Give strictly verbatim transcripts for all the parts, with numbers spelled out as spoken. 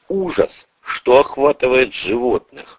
ужас, что охватывает животных.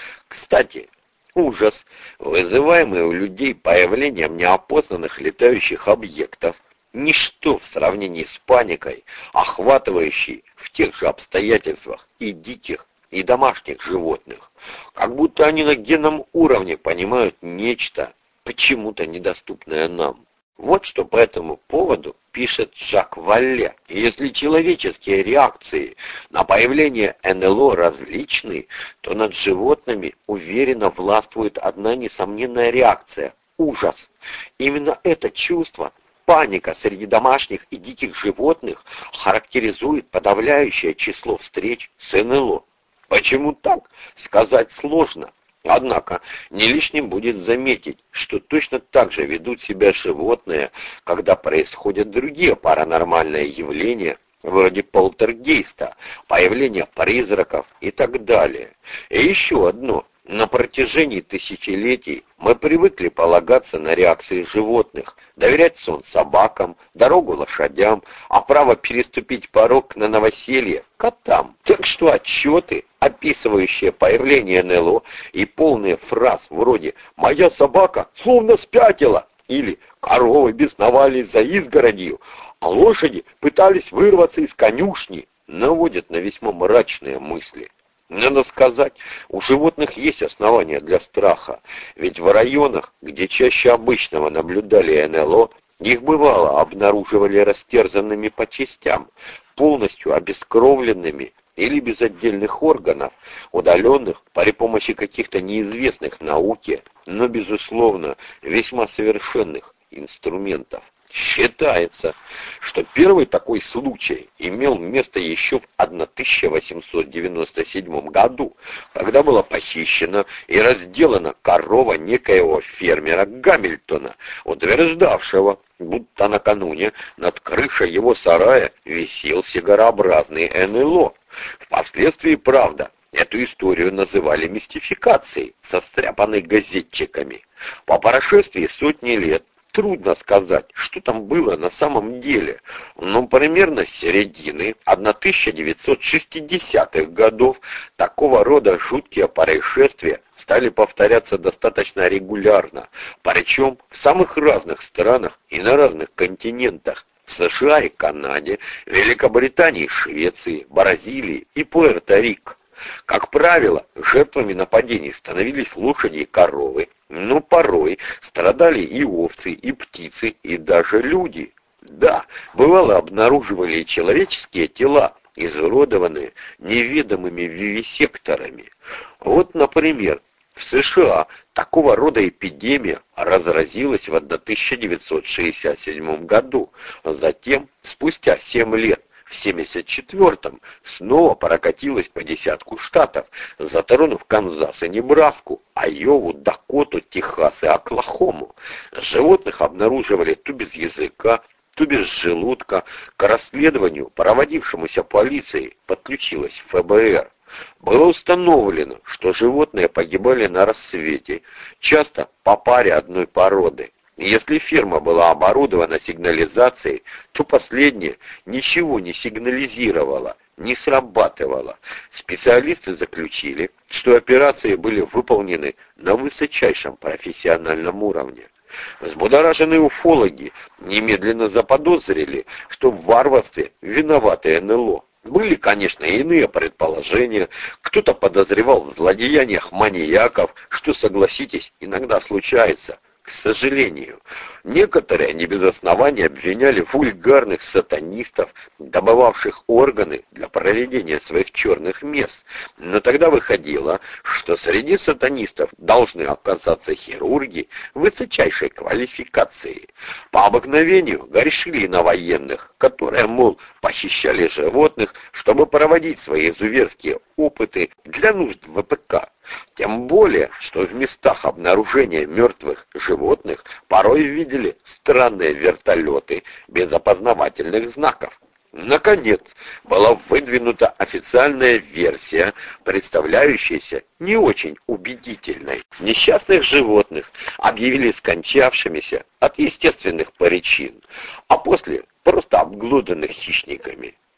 Кстати, ужас, вызываемый у людей появлением неопознанных летающих объектов, ничто в сравнении с паникой, охватывающей в тех же обстоятельствах и диких, и домашних животных. Как будто они на генном уровне понимают нечто, почему-то недоступное нам. Вот что по этому поводу пишет Жак Валле. Если человеческие реакции на появление эн эл о различны, то над животными уверенно властвует одна несомненная реакция – ужас. Именно это чувство, паника среди домашних и диких животных, характеризует подавляющее число встреч с эн эл о. Почему так, сказать сложно. Однако не лишним будет заметить, что точно так же ведут себя животные, когда происходят другие паранормальные явления, вроде полтергейста, появления призраков и так далее. И еще одно. На протяжении тысячелетий мы привыкли полагаться на реакции животных, доверять сон собакам, дорогу лошадям, а право переступить порог на новоселье котам. Так что отчеты, описывающие появление эн эл о, и полные фраз вроде «моя собака словно спятила» или «коровы бесновались за изгородью», а лошади пытались вырваться из конюшни, наводят на весьма мрачные мысли. Надо сказать, у животных есть основания для страха, ведь в районах, где чаще обычного наблюдали эн эл о, их бывало обнаруживали растерзанными по частям, полностью обескровленными или без отдельных органов, удаленных при помощи каких-то неизвестных науке, но, безусловно, весьма совершенных инструментов. Считается, что первый такой случай имел место еще в тысяча восемьсот девяносто седьмом году, когда была похищена и разделана корова некоего фермера Гамильтона, утверждавшего, будто накануне над крышей его сарая висел сигарообразный эн эл о. Впоследствии, правда, эту историю называли мистификацией, состряпанной газетчиками. По прошествии сотни лет трудно сказать, что там было на самом деле, но примерно с середины тысяча девятьсот шестидесятых годов такого рода жуткие происшествия стали повторяться достаточно регулярно, причем в самых разных странах и на разных континентах. В США и Канаде, Великобритании, Швеции, Бразилии и Пуэрто-Рико. Как правило, жертвами нападений становились лошади и коровы, но порой страдали и овцы, и птицы, и даже люди. Да, бывало обнаруживали и человеческие тела, изуродованные неведомыми вивисекторами. Вот, например, в США такого рода эпидемия разразилась в тысяча девятьсот шестьдесят седьмом году, а затем, спустя семь лет, в семьдесят четвёртом снова прокатилась по десятку штатов, затронув Канзас и Небраску, Айову, Дакоту, Техас и Оклахому. Животных обнаруживали то без языка, то без желудка. К расследованию, проводившемуся полицией, подключилась эф бэ эр. Было установлено, что животные погибали на рассвете, часто по паре одной породы. Если ферма была оборудована сигнализацией, то последняя ничего не сигнализировала, не срабатывала. Специалисты заключили, что операции были выполнены на высочайшем профессиональном уровне. Взбудораженные уфологи немедленно заподозрили, что в варварстве виноваты эн эл о. Были, конечно, и иные предположения. Кто-то подозревал в злодеяниях маньяков, что, согласитесь, иногда случается. К сожалению, некоторые не без основания обвиняли вульгарных сатанистов, добывавших органы для проведения своих черных мест. Но тогда выходило, что среди сатанистов должны оказаться хирурги высочайшей квалификации. По обыкновению грешили и на военных, которые, мол, похищали животных, чтобы проводить свои изуверские опыты для нужд вэ пэ ка. Тем более, что в местах обнаружения мертвых животных порой видели странные вертолеты без опознавательных знаков. Наконец, была выдвинута официальная версия, представляющаяся не очень убедительной. Несчастных животных объявили скончавшимися от естественных причин, а после просто обглоданных хищниками.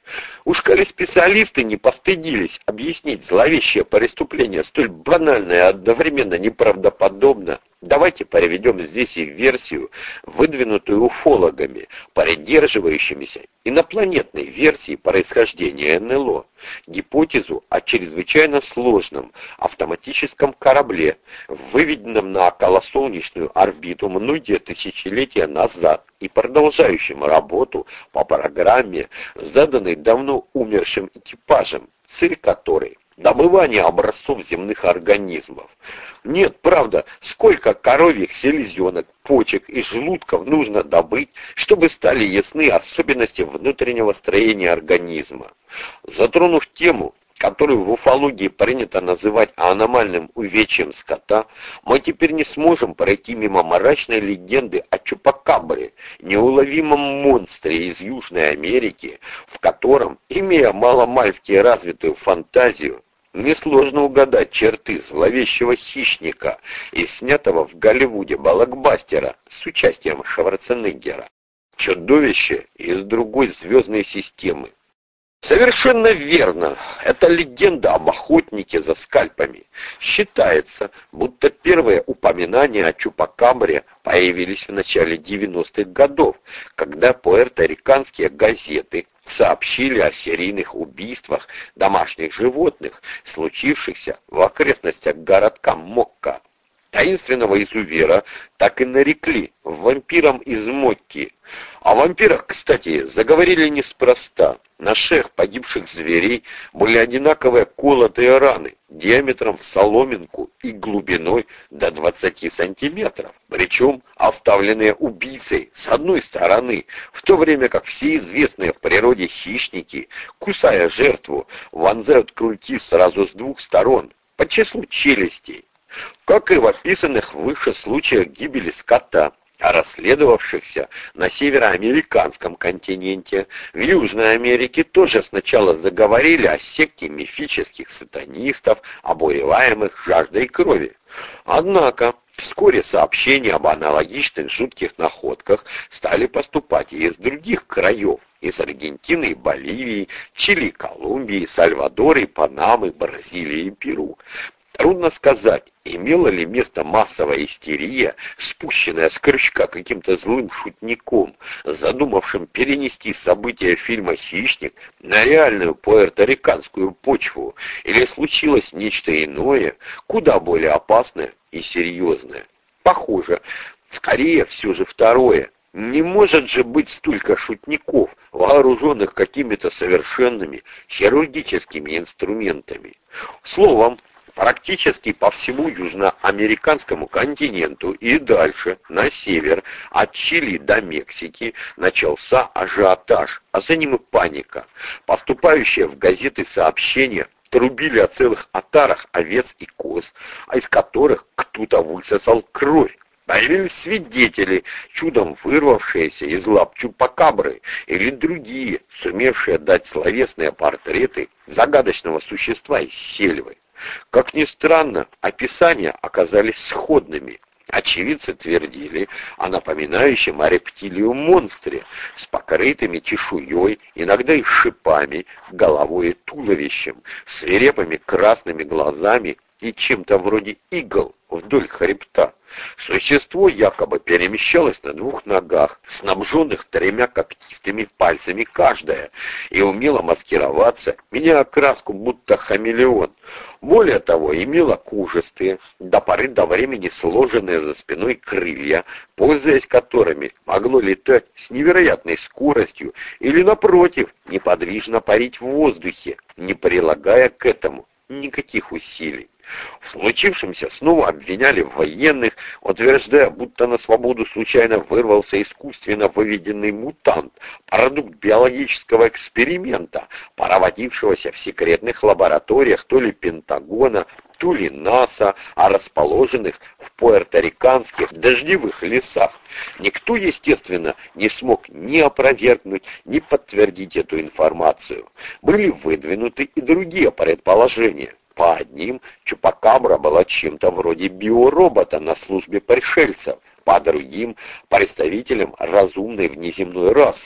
Уж коли специалисты не постыдились объяснить зловещее преступление столь банально и одновременно неправдоподобно, давайте приведем здесь и версию, выдвинутую уфологами, придерживающимися инопланетной версии происхождения эн эл о, гипотезу о чрезвычайно сложном автоматическом корабле, выведенном на околосолнечную орбиту многие тысячелетия назад и продолжающем работу по программе, заданной давно умершим экипажем, цель которой – добывание образцов земных организмов. Нет, правда, сколько коровьих селезенок, почек и желудков нужно добыть, чтобы стали ясны особенности внутреннего строения организма. Затронув тему, которую в уфологии принято называть аномальным увечьем скота, мы теперь не сможем пройти мимо мрачной легенды о Чупакабре, неуловимом монстре из Южной Америки, в котором, имея маломальски развитую фантазию, несложно угадать черты зловещего хищника из снятого в Голливуде блокбастера с участием Шварценеггера. Чудовище из другой звездной системы. Совершенно верно, это легенда об охотнике за скальпами. Считается, будто первые упоминания о Чупакабре появились в начале девяностых годов, когда пуэрториканские газеты сообщили о серийных убийствах домашних животных, случившихся в окрестностях городка Мокка. Таинственного изувера так и нарекли вампиром из Мокки. О вампирах, кстати, заговорили неспроста. На шеях погибших зверей были одинаковые колотые раны, диаметром в соломинку и глубиной до двадцати сантиметров, причем оставленные убийцей с одной стороны, в то время как все известные в природе хищники, кусая жертву, вонзают клыки сразу с двух сторон, по числу челюстей. Как и в описанных выше случаях гибели скота, расследовавшихся на североамериканском континенте, в Южной Америке тоже сначала заговорили о секте мифических сатанистов, обуреваемых жаждой крови. Однако вскоре сообщения об аналогичных жутких находках стали поступать и из других краев, из Аргентины и Боливии, Чили и Колумбии, Сальвадора и Панамы, Бразилии и Перу. Трудно сказать, имела ли место массовая истерия, спущенная с крючка каким-то злым шутником, задумавшим перенести события фильма «Хищник» на реальную пуэрториканскую почву, или случилось нечто иное, куда более опасное и серьезное. Похоже, скорее все же второе. Не может же быть столько шутников, вооруженных какими-то совершенными хирургическими инструментами. Словом, практически по всему южноамериканскому континенту и дальше, на север, от Чили до Мексики, начался ажиотаж, а за ним и паника. Поступающие в газеты сообщения трубили о целых отарах овец и коз, а из которых кто-то высосал кровь. Появились свидетели, чудом вырвавшиеся из лап Чупакабры, или другие, сумевшие дать словесные портреты загадочного существа из сельвы. Как ни странно, описания оказались сходными. Очевидцы твердили о напоминающем о рептилию монстре с покрытыми чешуей, иногда и шипами, головой и туловищем, свирепыми красными глазами и чем-то вроде игл вдоль хребта. Существо якобы перемещалось на двух ногах, снабженных тремя когтистыми пальцами каждая, и умело маскироваться, меняя окраску будто хамелеон. Более того, имело кожистые, до поры до времени сложенные за спиной крылья, пользуясь которыми могло летать с невероятной скоростью или, напротив, неподвижно парить в воздухе, не прилагая к этому никаких усилий. В случившемся снова обвиняли военных, утверждая, будто на свободу случайно вырвался искусственно выведенный мутант, продукт биологического эксперимента, проводившегося в секретных лабораториях то ли Пентагона, то ли НАСА, а расположенных в пуэрториканских дождевых лесах. Никто, естественно, не смог ни опровергнуть, ни подтвердить эту информацию. Были выдвинуты и другие предположения. По одним, Чупакабра была чем-то вроде биоробота на службе пришельцев, по другим – представителем разумной внеземной расы.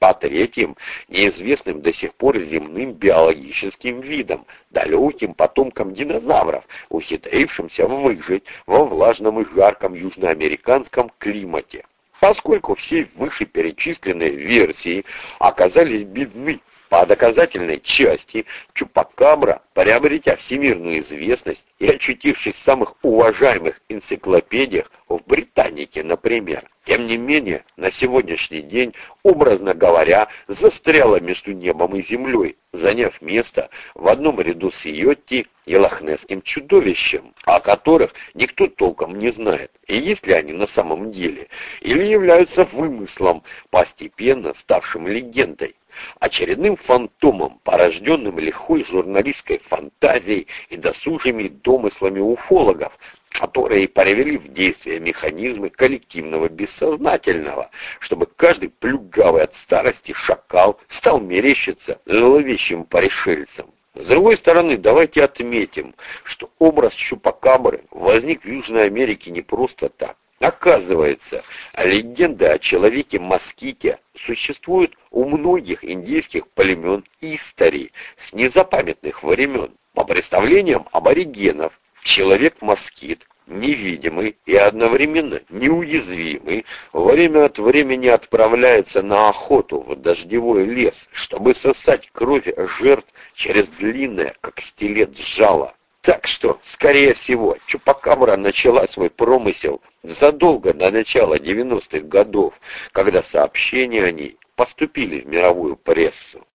По-третьим, неизвестным до сих пор земным биологическим видом, далеким потомкам динозавров, ухитрившимся выжить во влажном и жарком южноамериканском климате. Поскольку все вышеперечисленные версии оказались бедны по доказательной части, Чупакабра, приобретя всемирную известность и очутившись в самых уважаемых энциклопедиях в Британике, например, тем не менее, на сегодняшний день, образно говоря, застряла между небом и землей, заняв место в одном ряду с Йетти и лохнесским чудовищем, о которых никто толком не знает, и есть ли они на самом деле, или являются вымыслом, постепенно ставшим легендой, очередным фантомом, порожденным лихой журналистской фантазией и досужими домыслами уфологов, которые привели в действие механизмы коллективного бессознательного, чтобы каждый плюгавый от старости шакал стал мерещиться зловещим пришельцем. С другой стороны, давайте отметим, что образ Чупакабры возник в Южной Америке не просто так. Оказывается, легенда о человеке-моските существует у многих индейских племен истории с незапамятных времен. По представлениям аборигенов, человек-москит, невидимый и одновременно неуязвимый, время от времени отправляется на охоту в дождевой лес, чтобы сосать кровь жертв через длинное, как стилет, жало. Так что, скорее всего, Чупакабра начала свой промысел задолго до начала девяностых годов, когда сообщения о ней поступили в мировую прессу.